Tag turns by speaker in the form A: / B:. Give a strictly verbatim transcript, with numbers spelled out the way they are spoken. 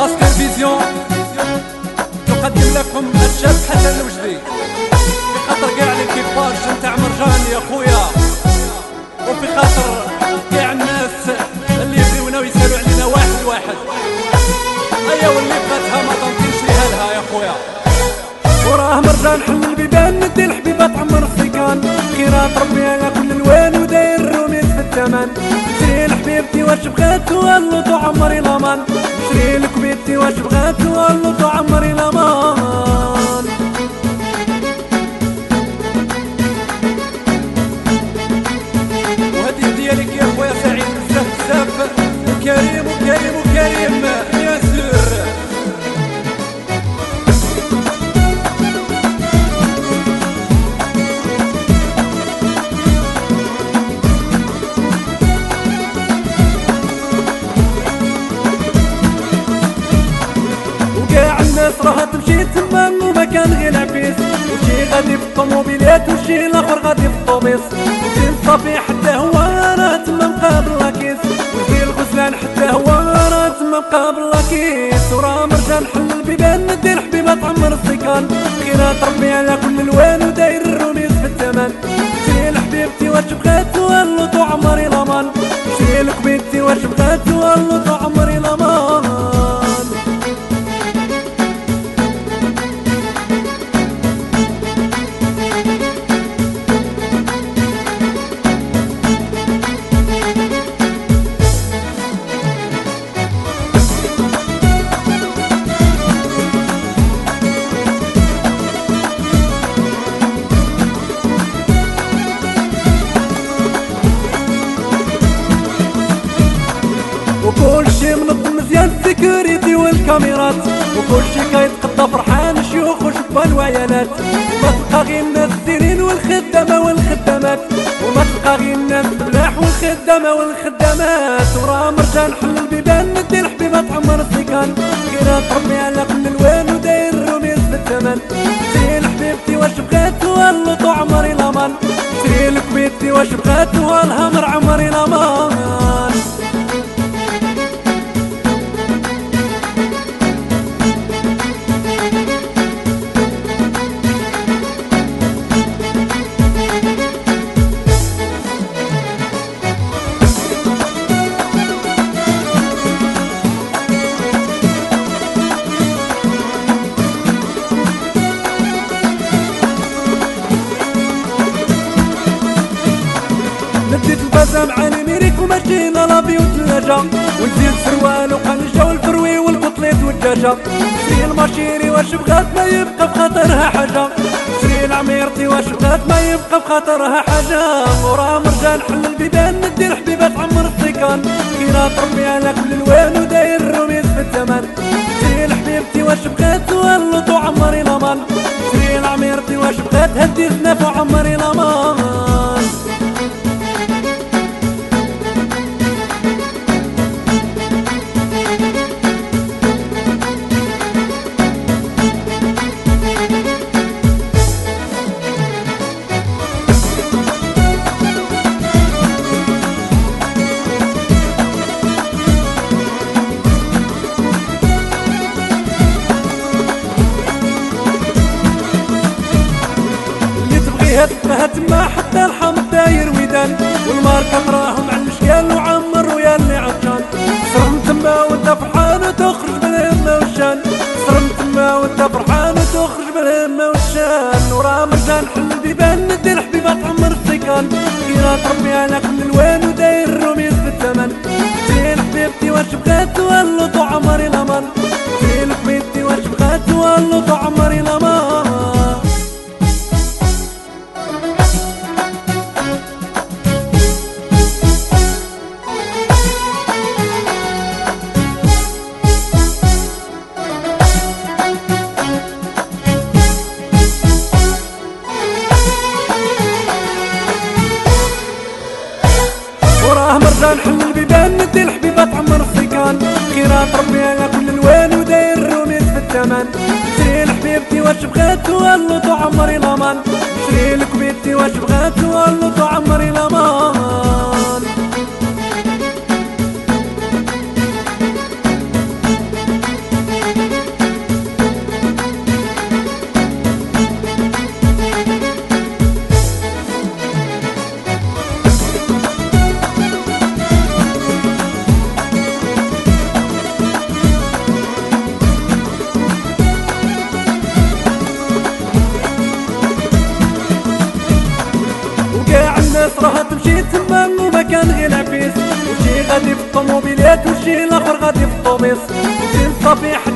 A: لاسكر فيزيون تقدم لكم الشاب حسن الوجدي في خاطر كاع ليكيباج نتاع مرجان يا خويا، وفي خاطر كاع الناس اللي يبغيونا ويسالوا علينا واحد واحد. ايا واللي بغاتها ما تنطيش ليها لها يا خويا. وراه مرجان حل البيبان ندي الحبيبه تعمر السيكان، خيرات ربي على كل الوان وداير الروميس في الثمن. شري لحبيبتي واش بغات والله عمري لامان، شري لك بيتي واش بغات والله عمري لامان. وهذه هديه لك يا خويا سعيد بزاف بزاف، وكريم وكريم وكريم يا سور. الناس راها تمشي تما وما كان غير عبيس، وشي غادي في الطوموبيلات وشي الاخر غادي في الطوبيس، وشي الصافي حتى هو راه تما مقابل لاكيس، وشي الغسلان حتى هو راه تما مقابل لاكيس. وراه مرجان حل البيبان ندير حبيبه تعمر السيكان، خيرات ربي على كل الوان وداير الروميس في الثمن. شري لحبيبتي واش بغات والله عمري لامان، شري لك بيتي واش بغات والله عمري لامان. وكلشي منظم مزيان السيكوريتي والكاميرات، وكلشي كيتقضى فرحان الشيوخ وشبان وعيالات. وما تلقى غير الناس الزينين والخدامة والخدامات، وما تلقى غير الناس الفلاح والخدامة والخدامات. وراه مرجان حل البيبان ندي الحبيبة تعمر السيكان، خيرات ربي على كل الوان وداير الروميس في الثمن. شري لحبيبتي واش بغات والله عمري لامان، شري لك بيتي واش بغات والهمر عمري لامان. نديت البازا مع الميريك وماشينا لابي وثلاجة، ونزيد سروال وقنجة والفروي والبطليط والدجاجة. شري الماشيري واش بغات ما يبقى بخاطرها حاجة، شري العميرتي واش بغات ما يبقى بخاطرها حاجة. وراه مرجان حل البيبان ندي الحبيبة تعمر السيكان، خيرات ربي على كل الوان وداير الروميس في الثمن. شري لحبيبتي واش بغات والله عمري لامان، شري العميرتي واش بغات هدي الزناف وعمري لامان. تبقى تما حتى الحمض داير ودان، والماركة تراهم على الاشكال وعمر ويا اللي عطشان. صرم تما وانت فرحان وتخرج بالهمة والشان، صرم تما وانت فرحان وتخرج بالهمة والشان. وراه مرجان حل البيبان ندي الحبيبة تعمر السيكان، خيرات ربي على كل الوان وداير الروميس في الثمن. شري لحبيبتي واش بغات والله عمري لامان، شري لك بيتي واش بغات والله عمري لامان. مرجان حل البيبان ندي الحبيبة تعمر السيكان، خيرات ربي على كل الوان وداير الروميس في الثمن. شري لحبيبتي واش بغات والله عمري لامان، شري لك بيتي واش بغات والله عمري لامان. الموبيلات والجيل الاخر غادي في الطوبيس، وزين صافي